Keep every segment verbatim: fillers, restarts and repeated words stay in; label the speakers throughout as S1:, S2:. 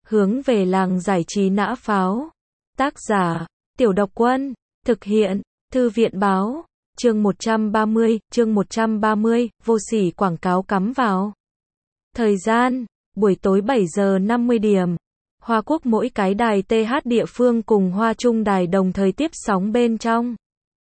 S1: Hướng về làng giải trí nã pháo. Tác giả, Tiểu Độc Quân. Thực hiện, Thư viện báo. Chương một trăm ba mươi, chương một trăm ba mươi, vô sỉ quảng cáo cắm vào. Thời gian, buổi tối bảy giờ năm mươi điểm. Hoa Quốc mỗi cái đài tê hát địa phương cùng Hoa Trung đài đồng thời tiếp sóng bên trong.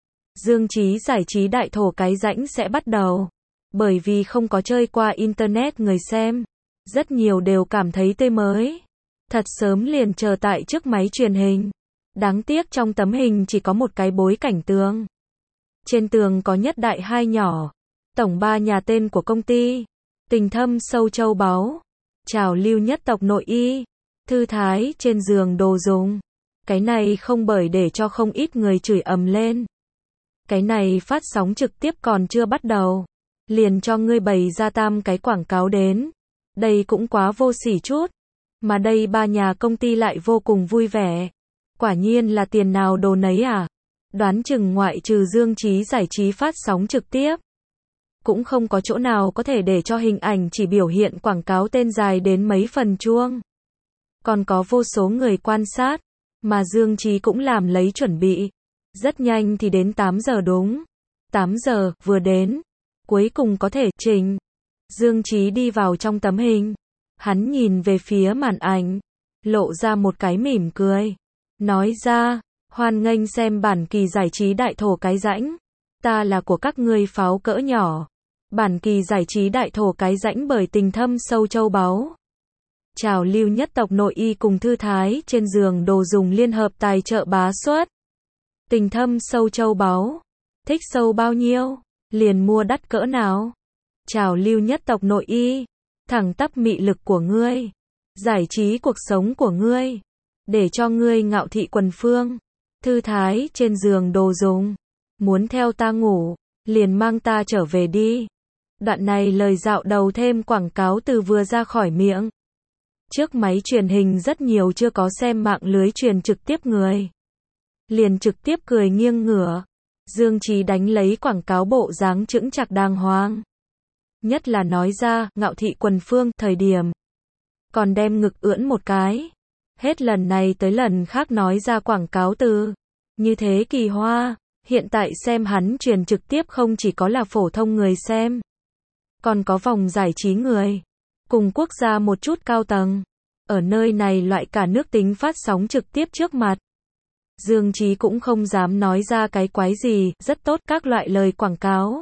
S1: Dương Chí giải trí đại thổ cái rãnh sẽ bắt đầu. Bởi vì không có chơi qua internet người xem, rất nhiều đều cảm thấy tê mới. Thật sớm liền chờ tại trước máy truyền hình. Đáng tiếc trong tấm hình chỉ có một cái bối cảnh tường. Trên tường có nhất đại hai nhỏ. Tổng ba nhà tên của công ty. Tình thâm sâu châu báu. Trào lưu nhất tộc nội y. Thư thái trên giường đồ dùng. Cái này không bởi để cho không ít người chửi ầm lên. Cái này phát sóng trực tiếp còn chưa bắt đầu. Liền cho ngươi bày ra tam cái quảng cáo đến. Đây cũng quá vô sỉ chút. Mà đây ba nhà công ty lại vô cùng vui vẻ. Quả nhiên là tiền nào đồ nấy à. Đoán chừng ngoại trừ Dương Chí giải trí phát sóng trực tiếp. Cũng không có chỗ nào có thể để cho hình ảnh chỉ biểu hiện quảng cáo tên dài đến mấy phần chuông. Còn có vô số người quan sát. Mà Dương Chí cũng làm lấy chuẩn bị. Rất nhanh thì đến tám giờ đúng. tám giờ, vừa đến. Cuối cùng có thể trình. Dương Chí đi vào trong tấm hình. Hắn nhìn về phía màn ảnh. Lộ ra một cái mỉm cười. Nói ra, hoan nghênh xem bản kỳ giải trí đại thổ cái rãnh. Ta là của các ngươi pháo cỡ nhỏ. Bản kỳ giải trí đại thổ cái rãnh bởi tình thâm sâu châu báu. Trào lưu nhất tộc nội y cùng thư thái trên giường đồ dùng liên hợp tài trợ bá xuất. Tình thâm sâu châu báu. Thích sâu bao nhiêu? Liền mua đắt cỡ nào? Trào lưu nhất tộc nội y. Thẳng tắp mị lực của ngươi. Giải trí cuộc sống của ngươi. Để cho ngươi ngạo thị quần phương. Thư thái trên giường đồ dùng. Muốn theo ta ngủ, liền mang ta trở về đi. Đoạn này lời dạo đầu thêm quảng cáo từ vừa ra khỏi miệng. Trước máy truyền hình rất nhiều chưa có xem mạng lưới truyền trực tiếp người. Liền trực tiếp cười nghiêng ngửa. Dương Chí đánh lấy quảng cáo bộ dáng chững chạc đàng hoàng. Nhất là nói ra, ngạo thị quần phương, thời điểm. Còn đem ngực ưỡn một cái. Hết lần này tới lần khác nói ra quảng cáo từ. Như thế kỳ hoa. Hiện tại xem hắn truyền trực tiếp không chỉ có là phổ thông người xem. Còn có vòng giải trí người. Cùng quốc gia một chút cao tầng. Ở nơi này loại cả nước tính phát sóng trực tiếp trước mặt. Dương Chí cũng không dám nói ra cái quái gì, rất tốt các loại lời quảng cáo.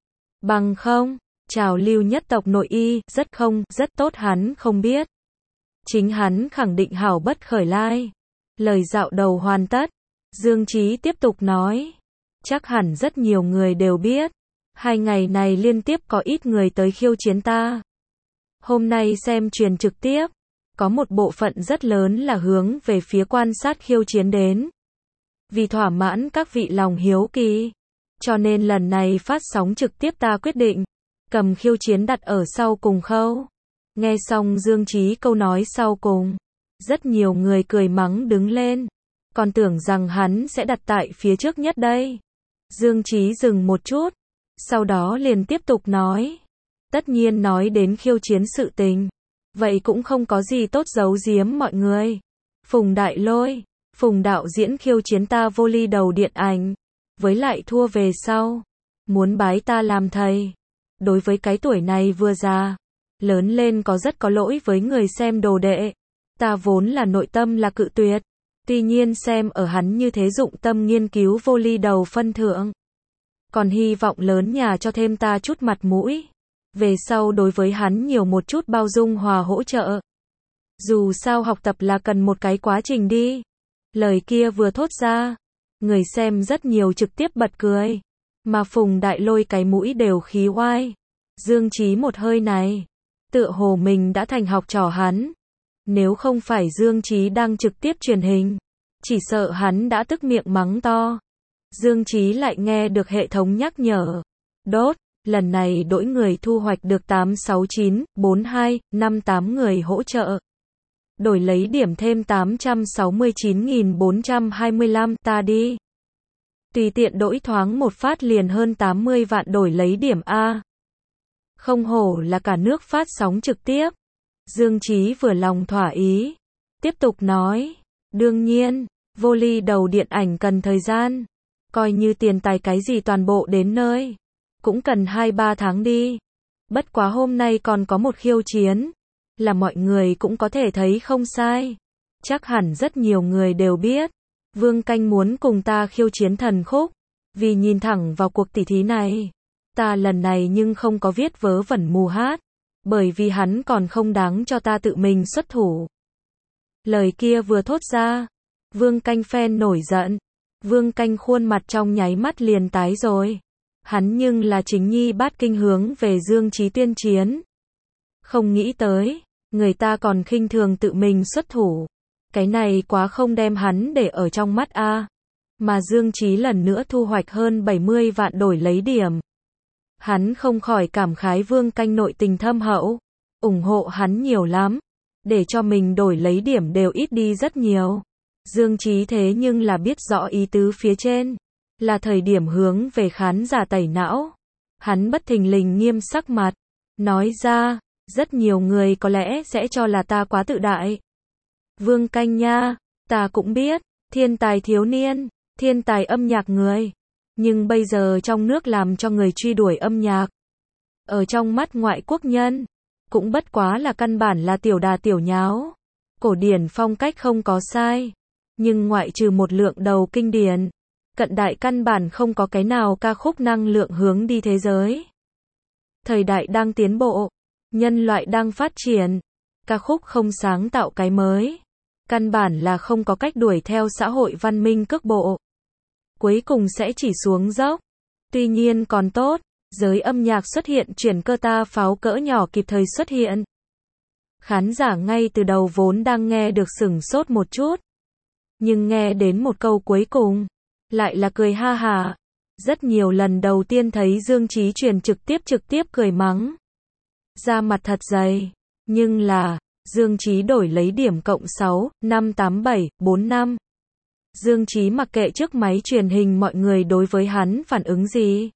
S1: Bằng không, trào lưu nhất tộc nội y, rất không, rất tốt hắn không biết. Chính hắn khẳng định hảo bất khởi lai. Lời dạo đầu hoàn tất. Dương Chí tiếp tục nói. Chắc hẳn rất nhiều người đều biết. Hai ngày này liên tiếp có ít người tới khiêu chiến ta. Hôm nay xem truyền trực tiếp. Có một bộ phận rất lớn là hướng về phía quan sát khiêu chiến đến. Vì thỏa mãn các vị lòng hiếu kỳ. Cho nên lần này phát sóng trực tiếp ta quyết định. Cầm khiêu chiến đặt ở sau cùng khâu. Nghe xong Dương Chí câu nói sau cùng. Rất nhiều người cười mắng đứng lên. Còn tưởng rằng hắn sẽ đặt tại phía trước nhất đây. Dương Chí dừng một chút. Sau đó liền tiếp tục nói. Tất nhiên nói đến khiêu chiến sự tình. Vậy cũng không có gì tốt giấu giếm mọi người. Phùng Đại Lôi, Phùng đạo diễn khiêu chiến ta vô ly đầu điện ảnh. Với lại thua về sau. Muốn bái ta làm thầy. Đối với cái tuổi này vừa già. Lớn lên có rất có lỗi với người xem đồ đệ. Ta vốn là nội tâm là cự tuyệt. Tuy nhiên xem ở hắn như thế dụng tâm nghiên cứu vô ly đầu phân thượng. Còn hy vọng lớn nhà cho thêm ta chút mặt mũi. Về sau đối với hắn nhiều một chút bao dung hòa hỗ trợ. Dù sao học tập là cần một cái quá trình đi. Lời kia vừa thốt ra. Người xem rất nhiều trực tiếp bật cười. Mà Phùng Đại Lôi cái mũi đều khí oai. Dương Chí một hơi này. Tựa hồ mình đã thành học trò hắn. Nếu không phải Dương Chí đang trực tiếp truyền hình. Chỉ sợ hắn đã tức miệng mắng to. Dương Chí lại nghe được hệ thống nhắc nhở. Đốt, lần này đổi người thu hoạch được tám sáu chín, bốn hai, năm tám người hỗ trợ. Đổi lấy điểm thêm tám trăm sáu mươi chín nghìn bốn trăm hai mươi lăm, ta đi. Tùy tiện đổi thoáng một phát liền hơn tám mươi vạn đổi lấy điểm A. Không hổ là cả nước phát sóng trực tiếp. Dương Chí vừa lòng thỏa ý. Tiếp tục nói, đương nhiên, vô ly đầu điện ảnh cần thời gian, coi như tiền tài cái gì toàn bộ đến nơi, cũng cần hai ba tháng đi. Bất quá hôm nay còn có một khiêu chiến, là mọi người cũng có thể thấy không sai. Chắc hẳn rất nhiều người đều biết, Vương Canh muốn cùng ta khiêu chiến thần khúc, vì nhìn thẳng vào cuộc tỉ thí này. Ta lần này nhưng không có viết vớ vẩn mù hát, bởi vì hắn còn không đáng cho ta tự mình xuất thủ. Lời kia vừa thốt ra, Vương Canh phen nổi giận, Vương Canh khuôn mặt trong nháy mắt liền tái rồi. Hắn nhưng là chính nhi bát kinh hướng về Dương Chí tuyên chiến. Không nghĩ tới, người ta còn khinh thường tự mình xuất thủ. Cái này quá không đem hắn để ở trong mắt a. Mà Dương Chí lần nữa thu hoạch hơn bảy mươi vạn đổi lấy điểm. Hắn không khỏi cảm khái Vương Canh nội tình thâm hậu, ủng hộ hắn nhiều lắm, để cho mình đổi lấy điểm đều ít đi rất nhiều. Dương Chí thế nhưng là biết rõ ý tứ phía trên, là thời điểm hướng về khán giả tẩy não. Hắn bất thình lình nghiêm sắc mặt, nói ra, rất nhiều người có lẽ sẽ cho là ta quá tự đại. Vương Canh nha, ta cũng biết, thiên tài thiếu niên, thiên tài âm nhạc người, nhưng bây giờ trong nước làm cho người truy đuổi âm nhạc. Ở trong mắt ngoại quốc nhân, cũng bất quá là căn bản là tiểu đà tiểu nháo. Cổ điển phong cách không có sai, nhưng ngoại trừ một lượng đầu kinh điển, cận đại căn bản không có cái nào ca khúc năng lượng hướng đi thế giới. Thời đại đang tiến bộ, nhân loại đang phát triển, ca khúc không sáng tạo cái mới, căn bản là không có cách đuổi theo xã hội văn minh cước bộ. Cuối cùng sẽ chỉ xuống dốc. Tuy nhiên còn tốt, giới âm nhạc xuất hiện chuyển cơ ta pháo cỡ nhỏ kịp thời xuất hiện. Khán giả ngay từ đầu vốn đang nghe được sửng sốt một chút, nhưng nghe đến một câu cuối cùng, lại là cười ha hả. Rất nhiều lần đầu tiên thấy Dương Chí truyền trực tiếp trực tiếp cười mắng. Da mặt thật dày, nhưng là, Dương Chí đổi lấy điểm cộng sáu, năm tám bảy, bốn năm. Dương Chí mặc kệ trước máy truyền hình mọi người đối với hắn phản ứng gì.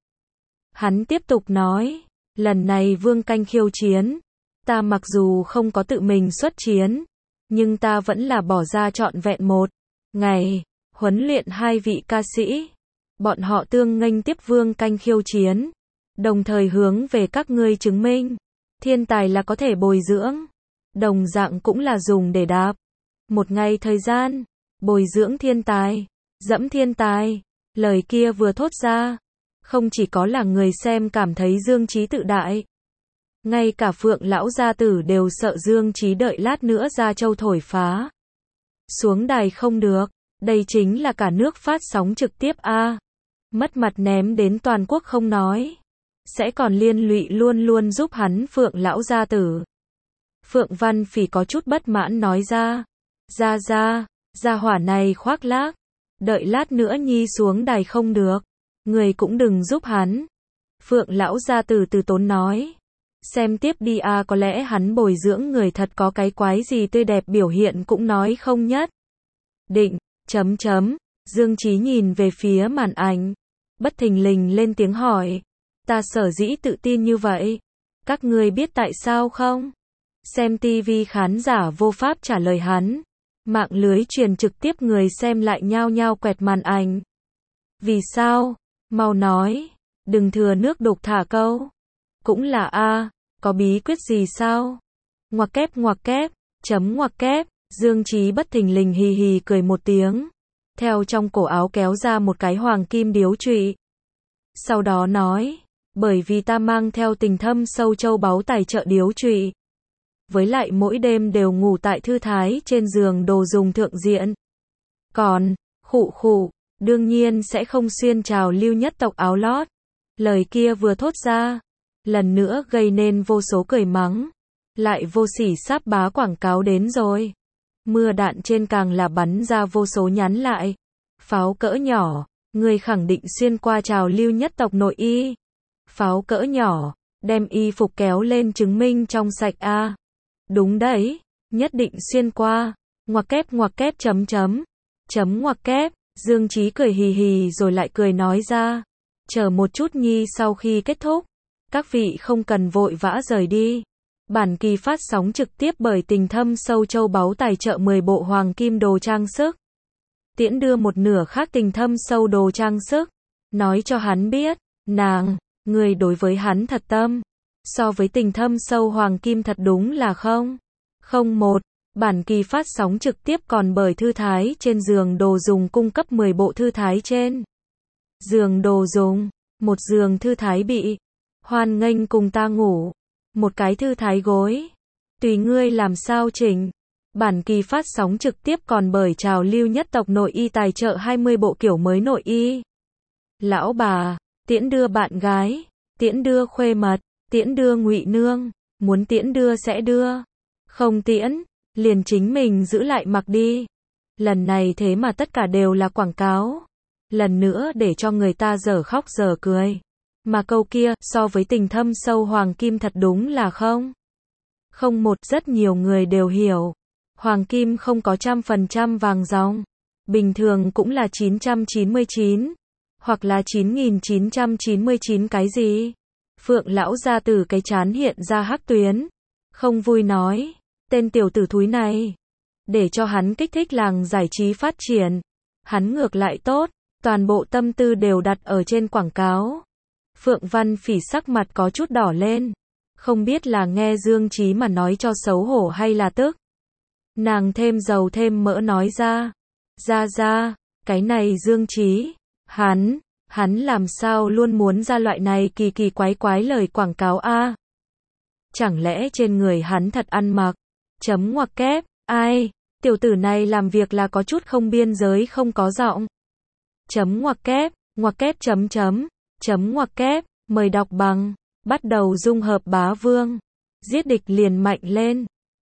S1: Hắn tiếp tục nói, lần này Vương Canh khiêu chiến, ta mặc dù không có tự mình xuất chiến, nhưng ta vẫn là bỏ ra trọn vẹn một ngày, huấn luyện hai vị ca sĩ. Bọn họ tương nghênh tiếp Vương Canh khiêu chiến, đồng thời hướng về các ngươi chứng minh, thiên tài là có thể bồi dưỡng, đồng dạng cũng là dùng để đạp. Một ngày thời gian, bồi dưỡng thiên tài, dẫm thiên tài, lời kia vừa thốt ra, không chỉ có là người xem cảm thấy Dương Chí tự đại, ngay cả Phượng lão gia tử đều sợ Dương Chí đợi lát nữa ra châu thổi phá. Xuống đài không được, đây chính là cả nước phát sóng trực tiếp a. Mất mặt ném đến toàn quốc không nói, sẽ còn liên lụy luôn luôn giúp hắn Phượng lão gia tử. Phượng Văn Phỉ có chút bất mãn nói ra, ra ra, gia hỏa này khoác lác, đợi lát nữa nhi xuống đài không được, người cũng đừng giúp hắn. Phượng lão gia tử từ tốn nói, xem tiếp đi a, có lẽ hắn bồi dưỡng người thật có cái quái gì tươi đẹp biểu hiện cũng nói không nhất định. Chấm chấm, Dương Chí nhìn về phía màn ảnh, bất thình lình lên tiếng hỏi, ta sở dĩ tự tin như vậy, các ngươi biết tại sao không? Xem tivi khán giả vô pháp trả lời hắn, mạng lưới truyền trực tiếp người xem lại nhao nhao quẹt màn ảnh. Vì sao? Mau nói, đừng thừa nước đục thả câu. Cũng là a, có bí quyết gì sao? Ngoặc kép ngoặc kép, chấm ngoặc kép. Dương Chí bất thình lình hì hì cười một tiếng, theo trong cổ áo kéo ra một cái hoàng kim điếu trụy. Sau đó nói, bởi vì ta mang theo tình thâm sâu châu báu tài trợ điếu trụy. Với lại mỗi đêm đều ngủ tại thư thái trên giường đồ dùng thượng diện. Còn, khụ khụ, đương nhiên sẽ không xuyên trào lưu nhất tộc áo lót. Lời kia vừa thốt ra, lần nữa gây nên vô số cười mắng. Lại vô sỉ sáp bá quảng cáo đến rồi. Mưa đạn trên càng là bắn ra vô số nhắn lại. Pháo cỡ nhỏ, người khẳng định xuyên qua trào lưu nhất tộc nội y. Pháo cỡ nhỏ, đem y phục kéo lên chứng minh trong sạch a. Đúng đấy, nhất định xuyên qua. Ngoặc kép ngoặc kép chấm chấm. Chấm ngoặc kép, Dương Chí cười hì hì rồi lại cười nói ra. Chờ một chút nhi sau khi kết thúc, các vị không cần vội vã rời đi. Bản kỳ phát sóng trực tiếp bởi Tình Thâm Sâu Châu Báu tài trợ mười bộ hoàng kim đồ trang sức. Tiễn đưa một nửa khác Tình Thâm Sâu đồ trang sức. Nói cho hắn biết, nàng, người đối với hắn thật tâm. So với Tình Thâm Sâu hoàng kim thật đúng là không. Không một. Bản kỳ phát sóng trực tiếp còn bởi thư thái trên giường đồ dùng cung cấp mười bộ thư thái trên giường đồ dùng. Một giường thư thái bị hoan nghênh cùng ta ngủ. Một cái thư thái gối. Tùy ngươi làm sao chỉnh. Bản kỳ phát sóng trực tiếp còn bởi Trào Lưu Nhất Tộc nội y tài trợ hai mươi bộ kiểu mới nội y. Lão bà, tiễn đưa bạn gái, tiễn đưa khuê mật, tiễn đưa ngụy nương, muốn tiễn đưa sẽ đưa. Không tiễn, liền chính mình giữ lại mặc đi. Lần này thế mà tất cả đều là quảng cáo. Lần nữa để cho người ta dở khóc dở cười. Mà câu kia, so với Tình Thâm Sâu hoàng kim thật đúng là không. Không một, rất nhiều người đều hiểu. Hoàng kim không có trăm phần trăm vàng ròng. Bình thường cũng là chín trăm chín mươi chín. Hoặc là chín nghìn chín trăm chín mươi chín cái gì? Phượng lão gia từ cái chán hiện ra hắc tuyến. Không vui nói. Tên tiểu tử thúi này. Để cho hắn kích thích làng giải trí phát triển. Hắn ngược lại tốt. Toàn bộ tâm tư đều đặt ở trên quảng cáo. Phượng Văn Phỉ sắc mặt có chút đỏ lên. Không biết là nghe Dương Chí mà nói cho xấu hổ hay là tức. Nàng thêm dầu thêm mỡ nói ra. Ra ra, cái này Dương Chí, hắn, hắn làm sao luôn muốn ra loại này kỳ kỳ quái quái lời quảng cáo a? Chẳng lẽ trên người hắn thật ăn mặc? Chấm ngoặc kép, ai? Tiểu tử này làm việc là có chút không biên giới không có giọng. Chấm ngoặc kép, ngoặc kép chấm chấm, chấm ngoặc kép, mời đọc bằng, bắt đầu dung hợp bá vương. Giết địch liền mạnh lên.